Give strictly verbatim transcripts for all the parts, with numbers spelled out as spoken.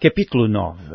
Capítulo nove.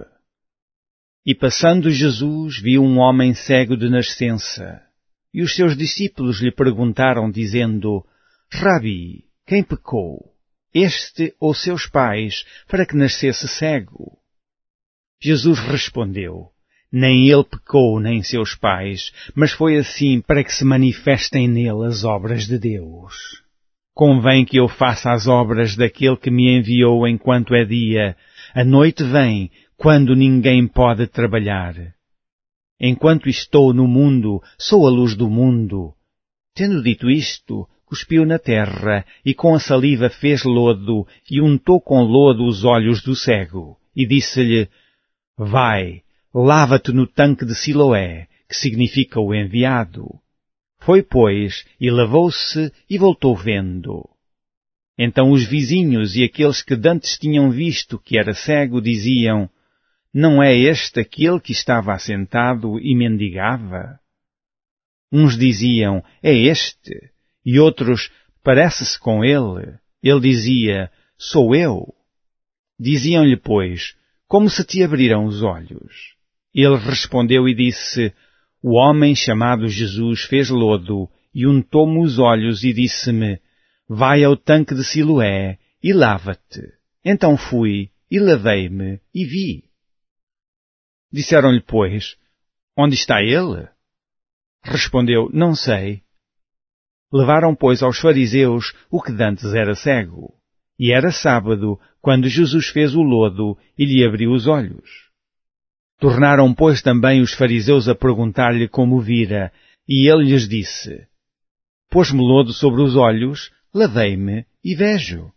E passando Jesus viu um homem cego de nascença, e os seus discípulos lhe perguntaram, dizendo: Rabi, quem pecou, este ou seus pais, para que nascesse cego? Jesus respondeu: Nem ele pecou, nem seus pais, mas foi assim para que se manifestem nele as obras de Deus. Convém que eu faça as obras daquele que me enviou enquanto é dia. A noite vem, quando ninguém pode trabalhar. Enquanto estou no mundo, sou a luz do mundo. Tendo dito isto, cuspiu na terra, e com a saliva fez lodo, e untou com lodo os olhos do cego, e disse-lhe: Vai, lava-te no tanque de Siloé, que significa o enviado. Foi, pois, e lavou-se, e voltou vendo. Então os vizinhos e aqueles que dantes tinham visto que era cego diziam: Não é este aquele que estava assentado e mendigava? Uns diziam: É este, e outros: Parece-se com ele. Ele dizia: Sou eu. Diziam-lhe, pois: Como se te abriram os olhos? Ele respondeu e disse: O homem chamado Jesus fez lodo e untou-me os olhos e disse-me: Vai ao tanque de Siloé e lava-te. Então fui e lavei-me e vi. Disseram-lhe, pois: Onde está ele? Respondeu: Não sei. Levaram, pois, aos fariseus o que dantes era cego. E era sábado, quando Jesus fez o lodo e lhe abriu os olhos. Tornaram, pois, também os fariseus a perguntar-lhe como vira, e ele lhes disse: Pôs-me lodo sobre os olhos, lavei-me e vejo.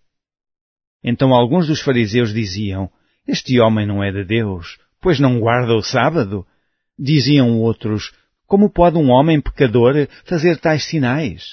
Então alguns dos fariseus diziam: Este homem não é de Deus, pois não guarda o sábado. Diziam outros: Como pode um homem pecador fazer tais sinais?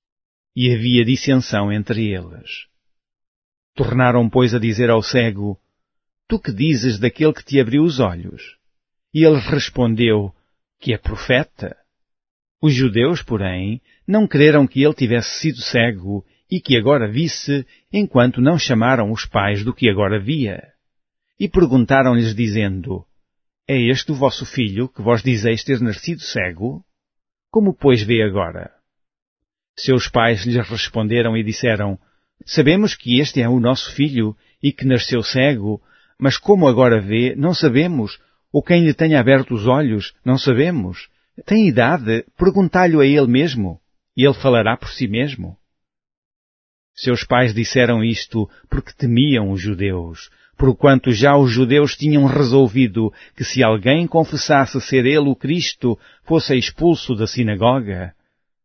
E havia dissensão entre eles. Tornaram, pois, a dizer ao cego: Tu que dizes daquele que te abriu os olhos? E ele respondeu: Que é profeta. Os judeus, porém, não creram que ele tivesse sido cego e que agora visse, enquanto não chamaram os pais do que agora via. E perguntaram-lhes dizendo: É este o vosso filho, que vós dizeis ter nascido cego? Como, pois, vê agora? Seus pais lhes responderam e disseram: Sabemos que este é o nosso filho e que nasceu cego, mas como agora vê, não sabemos, ou quem lhe tenha aberto os olhos, não sabemos. Tem idade, perguntai-lhe a ele mesmo, e ele falará por si mesmo. Seus pais disseram isto porque temiam os judeus, porquanto já os judeus tinham resolvido que se alguém confessasse ser ele o Cristo, fosse expulso da sinagoga.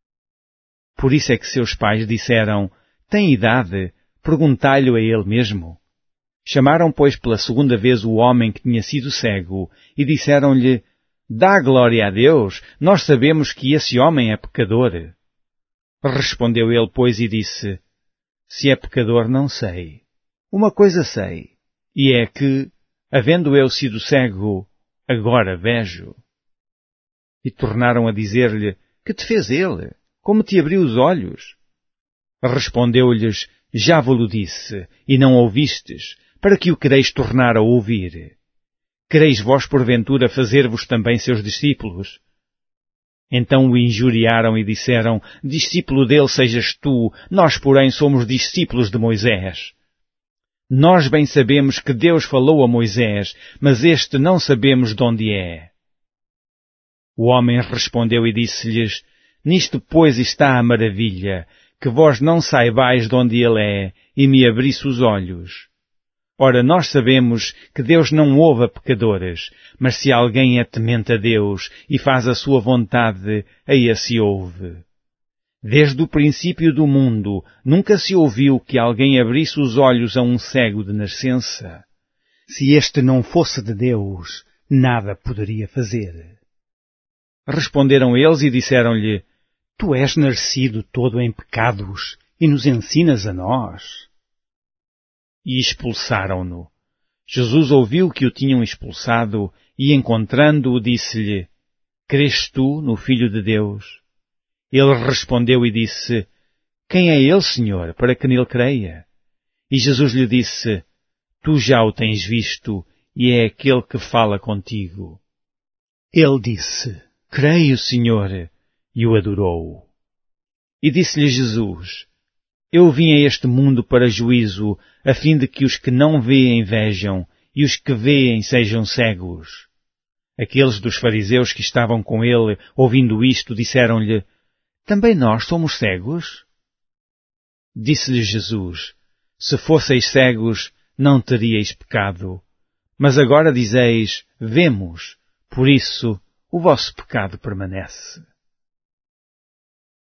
Por isso é que seus pais disseram: Tem idade, perguntai-lhe a ele mesmo. Chamaram, pois, pela segunda vez o homem que tinha sido cego, e disseram-lhe: Dá glória a Deus, nós sabemos que esse homem é pecador. Respondeu ele, pois, e disse: Se é pecador, não sei. Uma coisa sei, e é que, havendo eu sido cego, agora vejo. E tornaram a dizer-lhe: Que te fez ele? Como te abriu os olhos? Respondeu-lhes: Já vos-lo disse, e não ouvistes, para que o quereis tornar a ouvir. Quereis vós, porventura, fazer-vos também seus discípulos? Então o injuriaram e disseram: Discípulo dele sejas tu, nós, porém, somos discípulos de Moisés. Nós bem sabemos que Deus falou a Moisés, mas este não sabemos de onde é. O homem respondeu e disse-lhes: Nisto, pois, está a maravilha, que vós não saibais de onde ele é, e me abrisse os olhos. Ora, nós sabemos que Deus não ouve a pecadores, mas se alguém é temente a Deus e faz a sua vontade, a esse ouve. Desde o princípio do mundo, nunca se ouviu que alguém abrisse os olhos a um cego de nascença. Se este não fosse de Deus, nada poderia fazer. Responderam eles e disseram-lhe: Tu és nascido todo em pecados e nos ensinas a nós. E expulsaram-no. Jesus ouviu que o tinham expulsado e, encontrando-o, disse-lhe: Crês tu no Filho de Deus? Ele respondeu e disse: Quem é ele, Senhor, para que nele creia? E Jesus lhe disse: Tu já o tens visto, e é aquele que fala contigo. Ele disse, creio, Senhor, e o adorou. E disse-lhe Jesus, eu vim a este mundo para juízo, a fim de que os que não veem vejam, e os que veem sejam cegos. Aqueles dos fariseus que estavam com ele, ouvindo isto, disseram-lhe, também nós somos cegos? Disse-lhe Jesus, se fosseis cegos, não teríeis pecado. Mas agora dizeis, vemos, por isso o vosso pecado permanece.